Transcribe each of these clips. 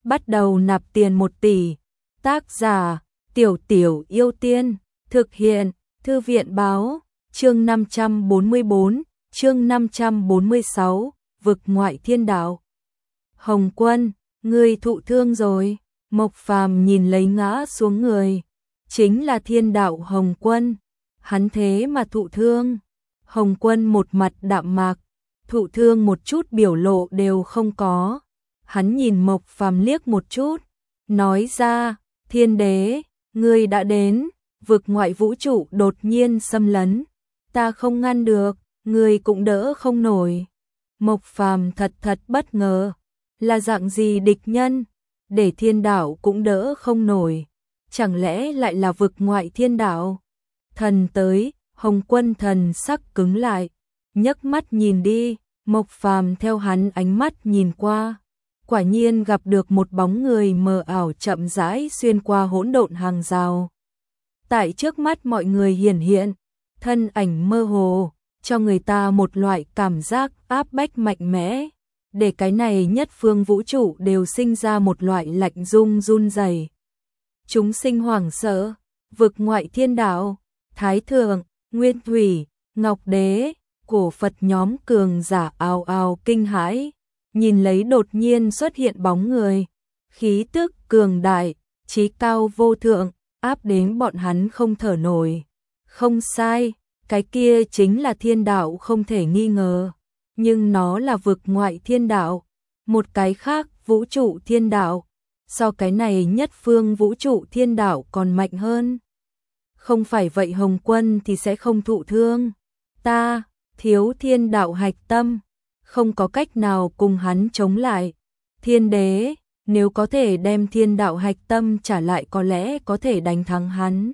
bắt đầu nạp tiền 1 tỷ. Tác giả, Tiểu Tiểu Yêu Tiên, thực hiện, Thư viện báo, chương 544, chương 546, vực ngoại thiên đạo. Hồng Quân, ngươi thụ thương rồi. Mộc Phàm nhìn lấy ngã xuống người, chính là thiên đạo Hồng Quân, hắn thế mà thụ thương. Hồng Quân một mặt đạm mạc, thụ thương một chút biểu lộ đều không có. Hắn nhìn Mộc Phàm liếc một chút, nói ra, Thiên Đế, ngươi đã đến, vực ngoại vũ trụ đột nhiên xâm lấn, ta không ngăn được, ngươi cũng đỡ không nổi. Mộc Phàm thật bất ngờ, là dạng gì địch nhân, để thiên đạo cũng đỡ không nổi, chẳng lẽ lại là vực ngoại thiên đạo? Thần tới, Hồng Quân thần sắc cứng lại, nhấc mắt nhìn đi, Mộc Phàm theo hắn ánh mắt nhìn qua, quả nhiên gặp được một bóng người mờ ảo chậm rãi xuyên qua hỗn độn hàng rào. Tại trước mắt mọi người hiển hiện, thân ảnh mơ hồ, cho người ta một loại cảm giác áp bách mạnh mẽ, để cái này nhất phương vũ trụ đều sinh ra một loại lạnh run rẩy. Chúng sinh hoảng sợ, vực ngoại thiên đạo, Thái Thượng, Nguyên Thủy, Ngọc Đế, cổ Phật nhóm cường giả ào ào kinh hãi, nhìn lấy đột nhiên xuất hiện bóng người, khí tức cường đại, chí cao vô thượng, áp đến bọn hắn không thở nổi. Không sai, cái kia chính là thiên đạo không thể nghi ngờ, nhưng nó là vực ngoại thiên đạo, một cái khác vũ trụ thiên đạo, so cái này nhất phương vũ trụ thiên đạo còn mạnh hơn. Không phải vậy Hồng Quân thì sẽ không thụ thương. Ta, thiếu thiên đạo hạch tâm, không có cách nào cùng hắn chống lại. Thiên Đế, nếu có thể đem thiên đạo hạch tâm trả lại có lẽ có thể đánh thắng hắn.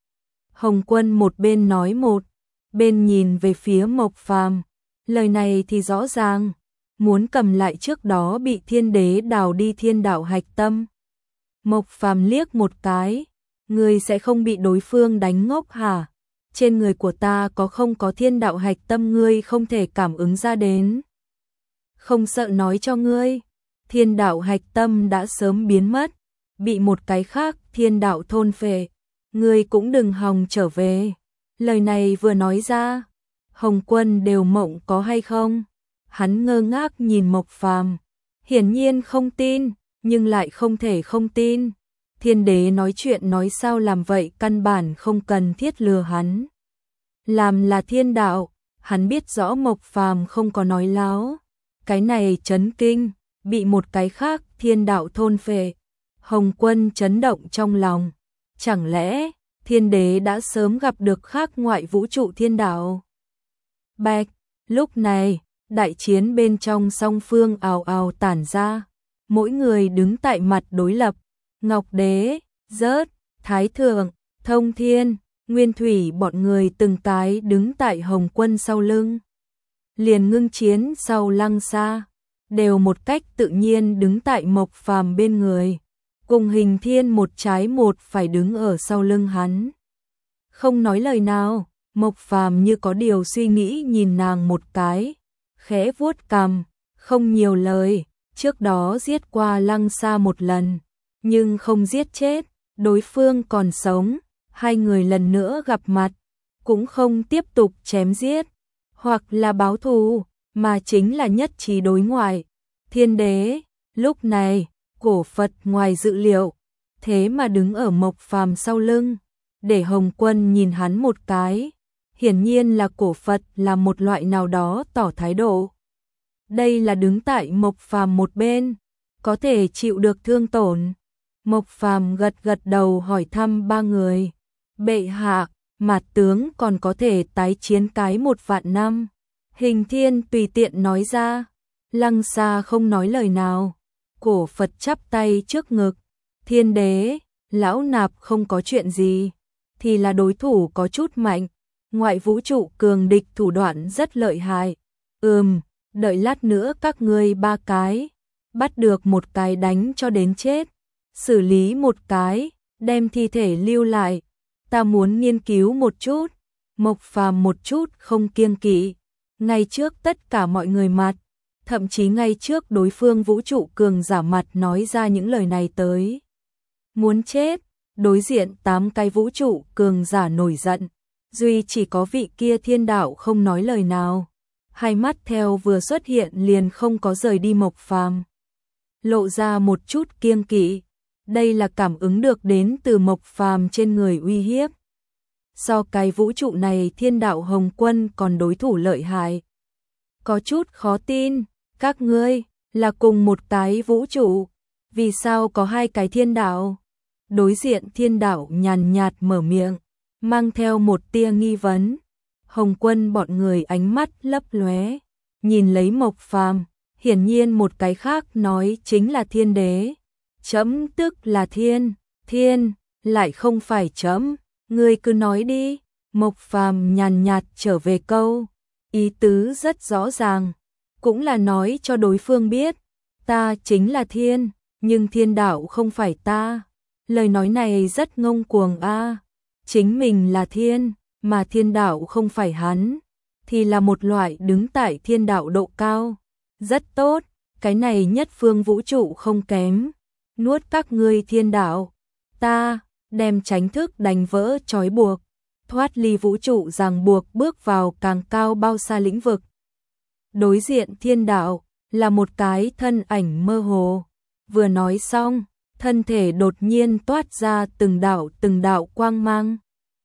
Hồng Quân một bên nói một, bên nhìn về phía Mộc Phàm, lời này thì rõ ràng, muốn cầm lại trước đó bị Thiên Đế đào đi thiên đạo hạch tâm. Mộc Phàm liếc một cái, ngươi sẽ không bị đối phương đánh ngốc hả? Trên người của ta không có thiên đạo hạch tâm ngươi không thể cảm ứng ra đến. Không sợ nói cho ngươi, thiên đạo hạch tâm đã sớm biến mất, bị một cái khác thiên đạo thôn phệ, ngươi cũng đừng hòng trở về. Lời này vừa nói ra, Hồng Quân đều mộng có hay không? Hắn ngơ ngác nhìn Mộc Phàm, hiển nhiên không tin, nhưng lại không thể không tin. Thiên Đế nói chuyện nói sao làm vậy căn bản không cần thiết lừa hắn. Làm là thiên đạo, hắn biết rõ Mộc Phàm không có nói láo. Cái này chấn kinh, bị một cái khác thiên đạo thôn phệ. Hồng Quân chấn động trong lòng. Chẳng lẽ Thiên Đế đã sớm gặp được khác ngoại vũ trụ thiên đạo? Bạch, lúc này, đại chiến bên trong song phương ào ào tản ra. Mỗi người đứng tại mặt đối lập. Ngọc Đế, Rớt, Thái Thượng, Thông Thiên, Nguyên Thủy bọn người từng cái đứng tại Hồng Quân sau lưng. Liền ngưng chiến sau Lăng Sa, đều một cách tự nhiên đứng tại Mộc Phàm bên người, cùng Hình Thiên một trái một phải đứng ở sau lưng hắn. Không nói lời nào, Mộc Phàm như có điều suy nghĩ nhìn nàng một cái, khẽ vuốt cằm, không nhiều lời, trước đó giết qua Lăng Sa một lần, nhưng không giết chết, đối phương còn sống, hai người lần nữa gặp mặt, cũng không tiếp tục chém giết, hoặc là báo thù, mà chính là nhất trí đối ngoại. Thiên Đế, lúc này, cổ Phật ngoài dự liệu, thế mà đứng ở Mộc Phàm sau lưng, để Hồng Quân nhìn hắn một cái, hiển nhiên là cổ Phật là một loại nào đó tỏ thái độ. Đây là đứng tại Mộc Phàm một bên, có thể chịu được thương tổn. Mộc Phàm gật đầu hỏi thăm ba người. Bệ hạ, Mạt tướng còn có thể tái chiến cái 1.000 năm. Hình Thiên tùy tiện nói ra. Lăng Sa không nói lời nào. Cổ Phật chắp tay trước ngực. Thiên Đế, lão nạp không có chuyện gì. Thì là đối thủ có chút mạnh. Ngoại vũ trụ cường địch thủ đoạn rất lợi hại. Đợi lát nữa các ngươi ba cái. Bắt được một cái đánh cho đến chết. Xử lý một cái, đem thi thể lưu lại. Ta muốn nghiên cứu một chút. Mộc Phàm một chút không kiêng kỵ. Ngay trước tất cả mọi người mặt, thậm chí ngay trước đối phương vũ trụ cường giả mặt nói ra những lời này tới. Muốn chết, đối diện 8 cái vũ trụ cường giả nổi giận, duy chỉ có vị kia thiên đạo không nói lời nào. Hai mắt theo vừa xuất hiện liền không có rời đi Mộc Phàm, lộ ra một chút kiêng kỵ. Đây là cảm ứng được đến từ Mộc Phàm trên người uy hiếp. So cái vũ trụ này thiên đạo Hồng Quân còn đối thủ lợi hại. Có chút khó tin, các ngươi là cùng một cái vũ trụ, vì sao có hai cái thiên đạo? Đối diện thiên đạo nhàn nhạt mở miệng, mang theo một tia nghi vấn. Hồng Quân bọn người ánh mắt lấp lóe, nhìn lấy Mộc Phàm, hiển nhiên một cái khác nói chính là thiên đế. Chấm tức là thiên, lại không phải chấm, ngươi cứ nói đi. Mộc Phàm nhàn nhạt trở về câu, ý tứ rất rõ ràng, cũng là nói cho đối phương biết, ta chính là thiên, nhưng thiên đạo không phải ta. Lời nói này rất ngông cuồng a, chính mình là thiên, mà thiên đạo không phải hắn, thì là một loại đứng tại thiên đạo độ cao. Rất tốt, cái này nhất phương vũ trụ không kém, nuốt các ngươi thiên đạo, ta đem tránh thức đánh vỡ trói buộc, thoát ly vũ trụ ràng buộc bước vào càng cao bao xa lĩnh vực. Đối diện thiên đạo là một cái thân ảnh mơ hồ, vừa nói xong, thân thể đột nhiên toát ra từng đạo quang mang.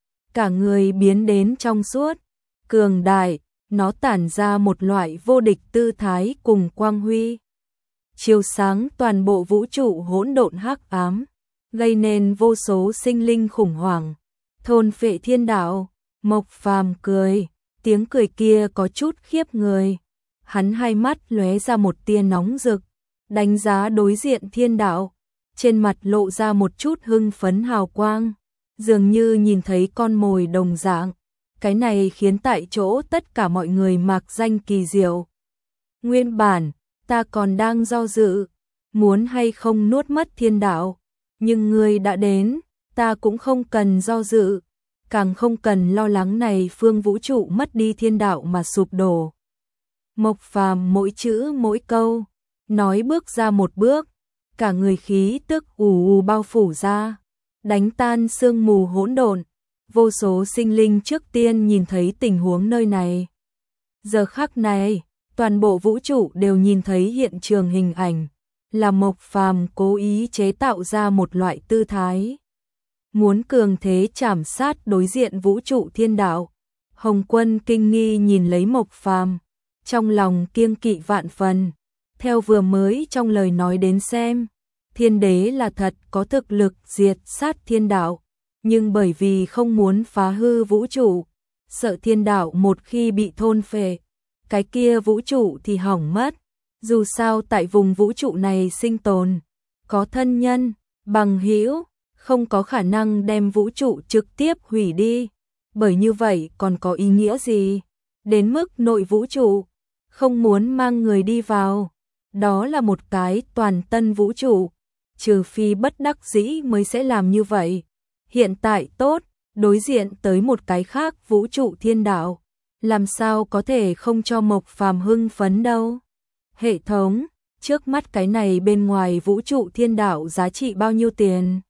Cả người biến đến trong suốt, cường đại, nó tản ra một loại vô địch tư thái cùng quang huy. Chiếu sáng toàn bộ vũ trụ hỗn độn hắc ám, gây nên vô số sinh linh khủng hoảng. Thôn phệ thiên đạo, Mộc Phàm cười, tiếng cười kia có chút khiếp người. Hắn hai mắt lóe ra một tia nóng rực, đánh giá đối diện thiên đạo, trên mặt lộ ra một chút hưng phấn hào quang, dường như nhìn thấy con mồi đồng dạng. Cái này khiến tại chỗ tất cả mọi người mạc danh kỳ diệu. Nguyên bản, ta còn đang do dự, muốn hay không nuốt mất thiên đạo, nhưng ngươi đã đến, ta cũng không cần do dự, càng không cần lo lắng này phương vũ trụ mất đi thiên đạo mà sụp đổ. Mộc Phàm mỗi chữ mỗi câu, nói bước ra một bước, cả người khí tức ù ù bao phủ ra, đánh tan sương mù hỗn độn. Vô số sinh linh trước tiên nhìn thấy tình huống nơi này. Giờ khắc này, toàn bộ vũ trụ đều nhìn thấy hiện trường hình ảnh, là Mộc Phàm cố ý chế tạo ra một loại tư thái, muốn cường thế chảm sát đối diện vũ trụ thiên đạo. Hồng Quân kinh nghi nhìn lấy Mộc Phàm, trong lòng kiêng kỵ vạn phần. Theo vừa mới trong lời nói đến xem, thiên đế là thật có thực lực diệt sát thiên đạo, nhưng bởi vì không muốn phá hư vũ trụ, sợ thiên đạo một khi bị thôn phệ, cái kia vũ trụ thì hỏng mất. Dù sao tại vùng vũ trụ này sinh tồn, có thân nhân, bằng hữu, không có khả năng đem vũ trụ trực tiếp hủy đi, bởi như vậy còn có ý nghĩa gì? Đến mức nội vũ trụ, không muốn mang người đi vào, đó là một cái toàn tân vũ trụ, trừ phi bất đắc dĩ mới sẽ làm như vậy. Hiện tại tốt, đối diện tới một cái khác vũ trụ thiên đạo, làm sao có thể không cho Mộc Phàm hưng phấn đâu. Hệ thống, trước mắt cái này bên ngoài vũ trụ thiên đạo giá trị bao nhiêu tiền?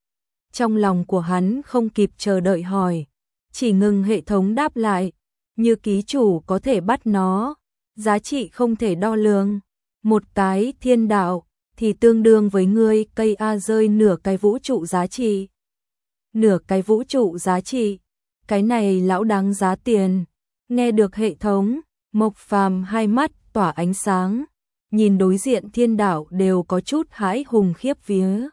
Trong lòng của hắn không kịp chờ đợi hỏi, chỉ ngừng hệ thống đáp lại, như ký chủ có thể bắt nó, giá trị không thể đo lường. Một cái thiên đạo thì tương đương với ngươi cây A rơi nửa cái vũ trụ giá trị. Nửa cái vũ trụ giá trị, cái này lão đáng giá tiền. Nghe được hệ thống, Mộc Phàm hai mắt tỏa ánh sáng, nhìn đối diện thiên đạo đều có chút hãi hùng khiếp vía.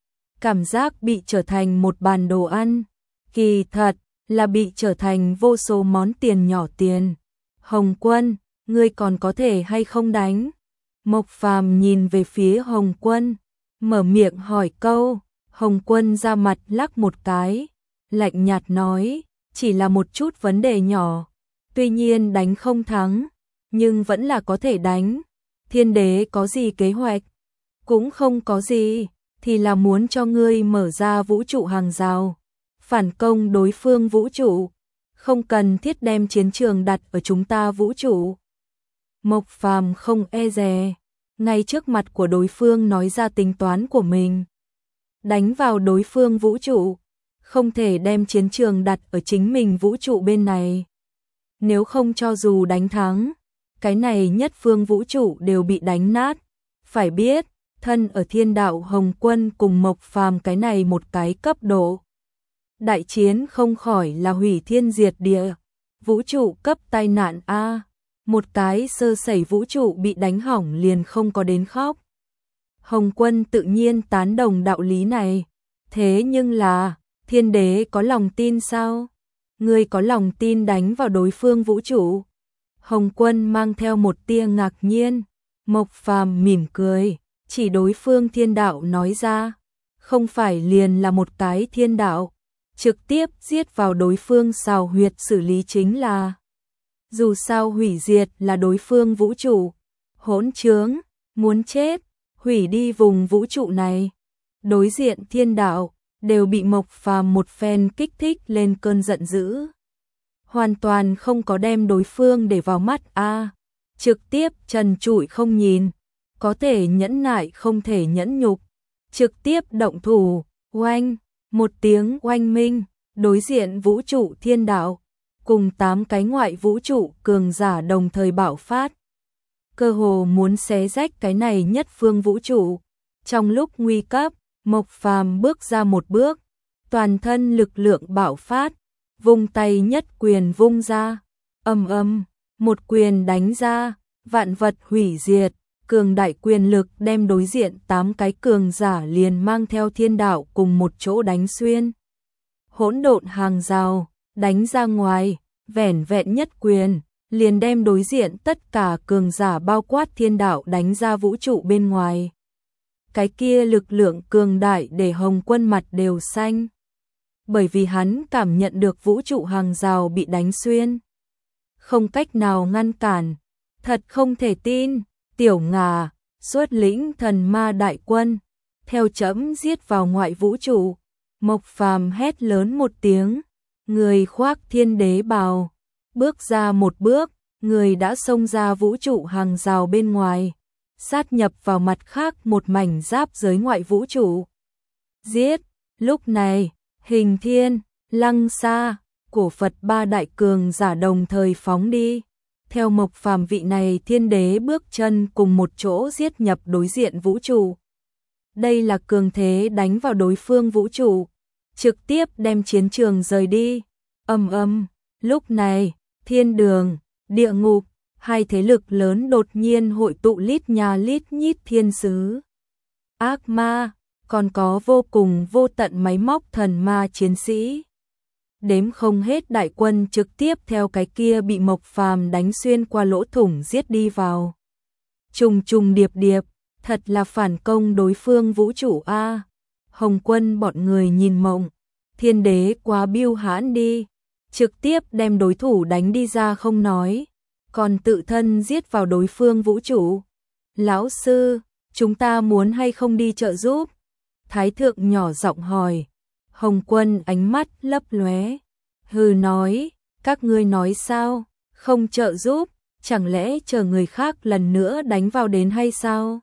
Cảm giác bị trở thành một bàn đồ ăn, kỳ thật là bị trở thành vô số món tiền nhỏ tiền. Hồng Quân, ngươi còn có thể hay không đánh? Mộc Phàm nhìn về phía Hồng Quân, mở miệng hỏi câu. Hồng Quân ra mặt lắc một cái, lạnh nhạt nói, chỉ là một chút vấn đề nhỏ, tuy nhiên đánh không thắng, nhưng vẫn là có thể đánh. Thiên đế có gì kế hoạch? Cũng không có gì, thì là muốn cho ngươi mở ra vũ trụ hàng rào, phản công đối phương vũ trụ, không cần thiết đem chiến trường đặt ở chúng ta vũ trụ. Mộc Phàm không e dè, ngay trước mặt của đối phương nói ra tính toán của mình. Đánh vào đối phương vũ trụ, không thể đem chiến trường đặt ở chính mình vũ trụ bên này. Nếu không cho dù đánh thắng, cái này nhất phương vũ trụ đều bị đánh nát. Phải biết, thân ở Thiên Đạo Hồng Quân cùng Mộc Phàm cái này một cái cấp độ. Đại chiến không khỏi là hủy thiên diệt địa, vũ trụ cấp tai nạn a, một cái sơ sẩy vũ trụ bị đánh hỏng liền không có đến khóc. Hồng Quân tự nhiên tán đồng đạo lý này, thế nhưng là, Thiên Đế có lòng tin sao? Ngươi có lòng tin đánh vào đối phương vũ trụ? Hồng Quân mang theo một tia ngạc nhiên, Mộc Phàm mỉm cười, chỉ đối phương thiên đạo nói ra, không phải liền là một cái thiên đạo, trực tiếp giết vào đối phương xào huyệt xử lý chính là. Dù sao hủy diệt là đối phương vũ trụ, hỗn trướng, muốn chết, hủy đi vùng vũ trụ này. Đối diện thiên đạo, đều bị Mộc Phàm một phen kích thích lên cơn giận dữ. Hoàn toàn không có đem đối phương để vào mắt a, trực tiếp trần trụi không nhìn, có thể nhẫn nại không thể nhẫn nhục, trực tiếp động thủ, oanh, một tiếng oanh minh, đối diện vũ trụ thiên đạo, cùng 8 cái ngoại vũ trụ cường giả đồng thời bạo phát. Cơ hồ muốn xé rách cái này nhất phương vũ trụ. Trong lúc nguy cấp, Mộc Phàm bước ra một bước, toàn thân lực lượng bạo phát, vung tay nhất quyền vung ra, ầm ầm, một quyền đánh ra, vạn vật hủy diệt, cường đại quyền lực đem đối diện 8 cái cường giả liền mang theo thiên đạo cùng một chỗ đánh xuyên. Hỗn độn hàng rào, đánh ra ngoài, vẻn vẹn nhất quyền, liền đem đối diện tất cả cường giả bao quát thiên đạo đánh ra vũ trụ bên ngoài. Cái kia lực lượng cường đại để Hồng Quân mặt đều xanh. Bởi vì hắn cảm nhận được vũ trụ hàng rào bị đánh xuyên. Không cách nào ngăn cản. Thật không thể tin, Tiểu Ngà, xuất lĩnh thần ma đại quân, theo chẫm giết vào ngoại vũ trụ. Mộc Phàm hét lớn một tiếng, người khoác thiên đế bào, bước ra một bước, người đã xông ra vũ trụ hàng rào bên ngoài, sát nhập vào mặt khác một mảnh giáp giới ngoại vũ trụ. Giết, lúc này, Hình Thiên, Lăng Sa, Cổ Phật 3 đại cường giả đồng thời phóng đi. Theo Mộc Phàm vị này thiên đế bước chân cùng một chỗ giết nhập đối diện vũ trụ. Đây là cường thế đánh vào đối phương vũ trụ, trực tiếp đem chiến trường rời đi. Ầm ầm, lúc này, thiên đường, địa ngục, hai thế lực lớn đột nhiên hội tụ lít nhà lít nhít thiên sứ, ác ma, còn có vô cùng vô tận máy móc thần ma chiến sĩ. Đếm không hết đại quân trực tiếp theo cái kia bị Mộc Phàm đánh xuyên qua lỗ thủng giết đi vào. Trùng trùng điệp điệp, thật là phản công đối phương vũ trụ a. Hồng Quân bọn người nhìn mộng, thiên đế quá biêu hãn đi, trực tiếp đem đối thủ đánh đi ra không nói, còn tự thân giết vào đối phương vũ trụ. Lão sư, chúng ta muốn hay không đi trợ giúp? Thái thượng nhỏ giọng hỏi. Hồng Quân ánh mắt lấp lóe, hừ nói, các ngươi nói sao, không trợ giúp, chẳng lẽ chờ người khác lần nữa đánh vào đến hay sao?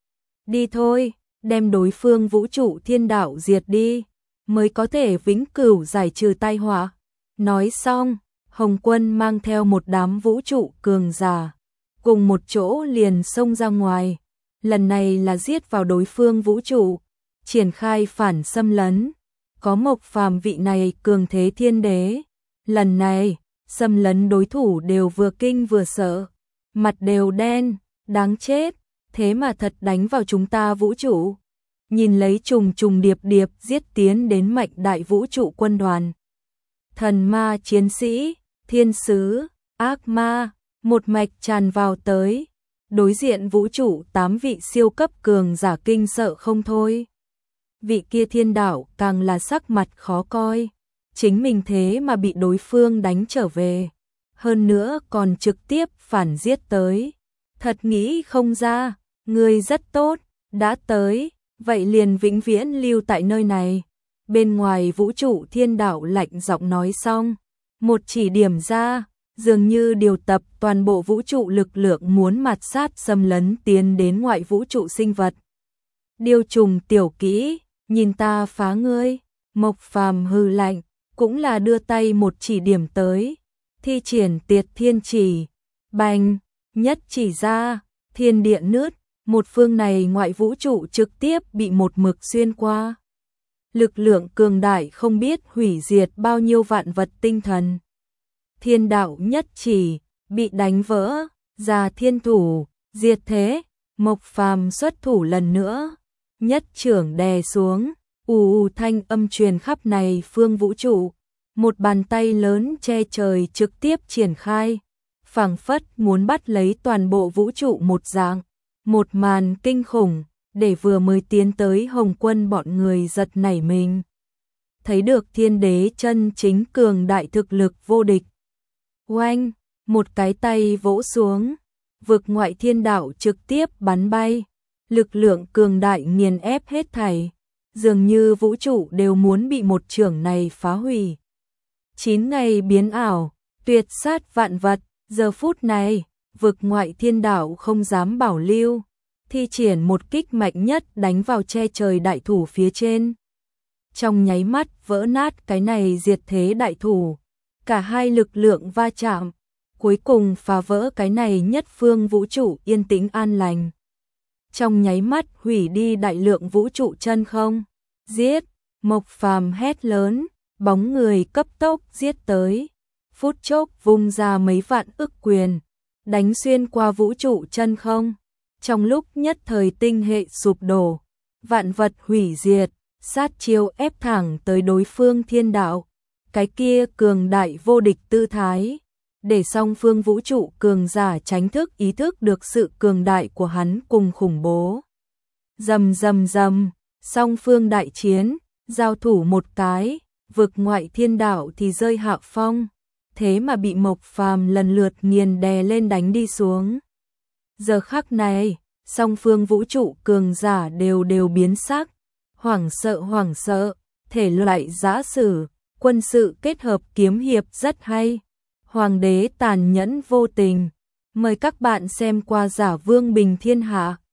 Đi thôi, đem đối phương vũ trụ thiên đạo diệt đi, mới có thể vĩnh cửu giải trừ tai họa. Nói xong, Hồng Quân mang theo một đám vũ trụ cường giả, cùng một chỗ liền xông ra ngoài, lần này là giết vào đối phương vũ trụ, triển khai phản xâm lấn. Có Mộc Phàm vị này cường thế thiên đế, lần này, xâm lấn đối thủ đều vừa kinh vừa sợ, mặt đều đen, đáng chết, thế mà thật đánh vào chúng ta vũ trụ. Nhìn lấy trùng trùng điệp điệp giết tiến đến mệnh đại vũ trụ quân đoàn. Thần ma chiến sĩ, thiên sứ, ác ma, một mạch tràn vào tới. Đối diện vũ trụ 8 vị siêu cấp cường giả kinh sợ không thôi. Vị kia thiên đạo càng là sắc mặt khó coi, chính mình thế mà bị đối phương đánh trở về, hơn nữa còn trực tiếp phản giết tới. Thật nghĩ không ra, người rất tốt, đã tới, vậy liền vĩnh viễn lưu tại nơi này. Bên ngoài vũ trụ thiên đạo lạnh giọng nói xong, một chỉ điểm ra, dường như điều tập toàn bộ vũ trụ lực lượng muốn mạt sát xâm lấn tiến đến ngoại vũ trụ sinh vật. Điêu trùng tiểu kỹ, nhìn ta phá ngươi, Mộc Phàm hừ lạnh, cũng là đưa tay một chỉ điểm tới, thi triển Tiệt Thiên Chỉ, bành, nhất chỉ ra, thiên địa nứt, một phương này ngoại vũ trụ trực tiếp bị một mực xuyên qua. Lực lượng cường đại không biết hủy diệt bao nhiêu vạn vật tinh thần. Thiên đạo nhất chỉ, bị đánh vỡ, ra thiên thủ, diệt thế, Mộc Phàm xuất thủ lần nữa, nhất chưởng đè xuống, thanh âm truyền khắp này phương vũ trụ, một bàn tay lớn che trời trực tiếp triển khai, phảng phất muốn bắt lấy toàn bộ vũ trụ một dạng, một màn kinh khủng, để vừa mới tiến tới Hồng Quân bọn người giật nảy mình. Thấy được thiên đế chân chính cường đại thực lực vô địch. Oanh, một cái tay vỗ xuống, vực ngoại thiên đạo trực tiếp bắn bay, lực lượng cường đại nghiền ép hết thảy, dường như vũ trụ đều muốn bị một chưởng này phá hủy. 9 ngày biến ảo, tuyệt sát vạn vật, giờ phút này, vực ngoại thiên đạo không dám bảo lưu, thi triển một kích mạnh nhất đánh vào che trời đại thủ phía trên. Trong nháy mắt vỡ nát cái này diệt thế đại thủ, cả hai lực lượng va chạm, cuối cùng phá vỡ cái này nhất phương vũ trụ yên tĩnh an lành. Trong nháy mắt hủy đi đại lượng vũ trụ chân không, giết, Mộc Phàm hét lớn, bóng người cấp tốc giết tới, phút chốc vung ra mấy vạn ức quyền, đánh xuyên qua vũ trụ chân không. Trong lúc nhất thời tinh hệ sụp đổ, vạn vật hủy diệt, sát chiêu ép thẳng tới đối phương thiên đạo, cái kia cường đại vô địch tư thái, để song phương vũ trụ cường giả tránh thức ý thức được sự cường đại của hắn cùng khủng bố. Rầm rầm rầm, song phương đại chiến, giao thủ một cái, vực ngoại thiên đạo thì rơi hạ phong, thế mà bị Mộc Phàm lần lượt nghiền đè lên đánh đi xuống. Giờ khắc này, song phương vũ trụ cường giả đều biến sắc, hoảng sợ, thể loại giã sử, quân sự kết hợp kiếm hiệp rất hay. Hoàng đế tàn nhẫn vô tình. Mời các bạn xem qua Giả Vương Bình Thiên Hạ.